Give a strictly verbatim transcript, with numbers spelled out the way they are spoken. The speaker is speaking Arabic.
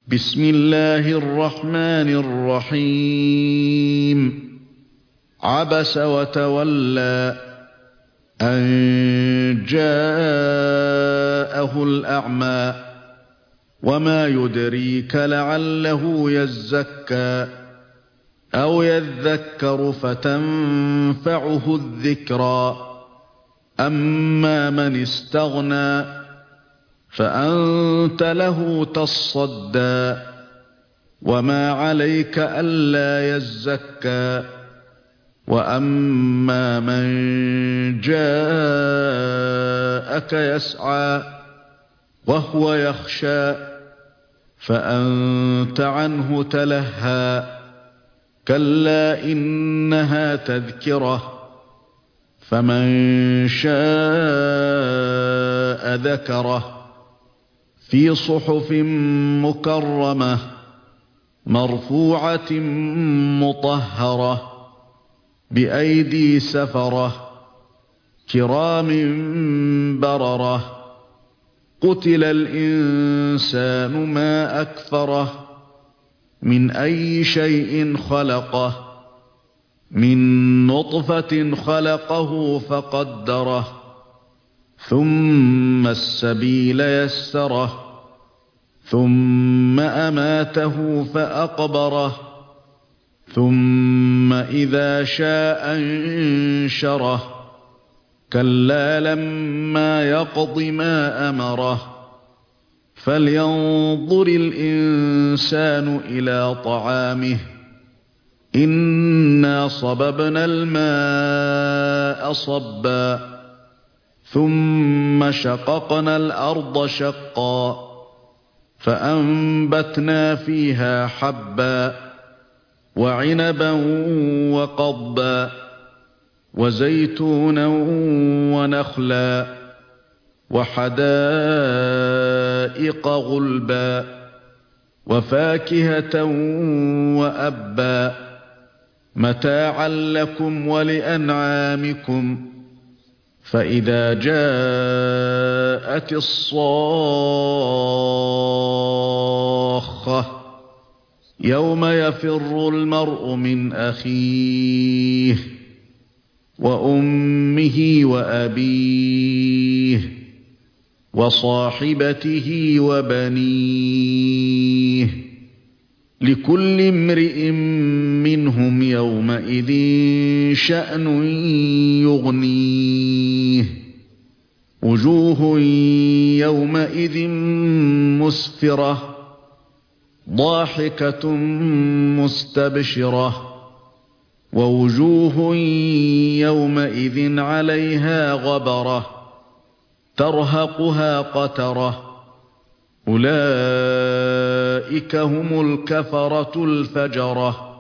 بسم الله الرحمن الرحيم عبس وتولى أن جاءه الأعمى وما يدريك لعله يزكى أو يذكر فتنفعه الذكرى أما من استغنى فأنت له تصدى وما عليك ألا يزكى وأما من جاءك يسعى وهو يخشى فأنت عنه تلهى كلا إنها تذكرة فمن شاء ذكره في صحف مكرمة مرفوعة مطهرة بأيدي سفرة كرام بررة قتل الإنسان ما أكفره من أي شيء خلقه من نطفة خلقه فقدره ثم السبيل يسره ثم أماته فأقبره ثم إذا شاء انشره كلا لما يقض ما أمره فلينظر الإنسان إلى طعامه إنا صببنا الماء صبا ثم شققنا الأرض شقا فأنبتنا فيها حبا وعنبا وقضبا وزيتونا ونخلا وحدائق غلبا وفاكهة وأبا متاعا لكم ولأنعامكم فإذا جاءت الصاخة يوم يفر المرء من أخيه وأمه وأبيه وصاحبته وبنيه لكل امرئ منهم يومئذ شأن يغنيه وجوه يومئذ مسفرة ضاحكة مستبشرة ووجوه يومئذ عليها غبرة ترهقها قترة أولئك هم الكفرة الفجرة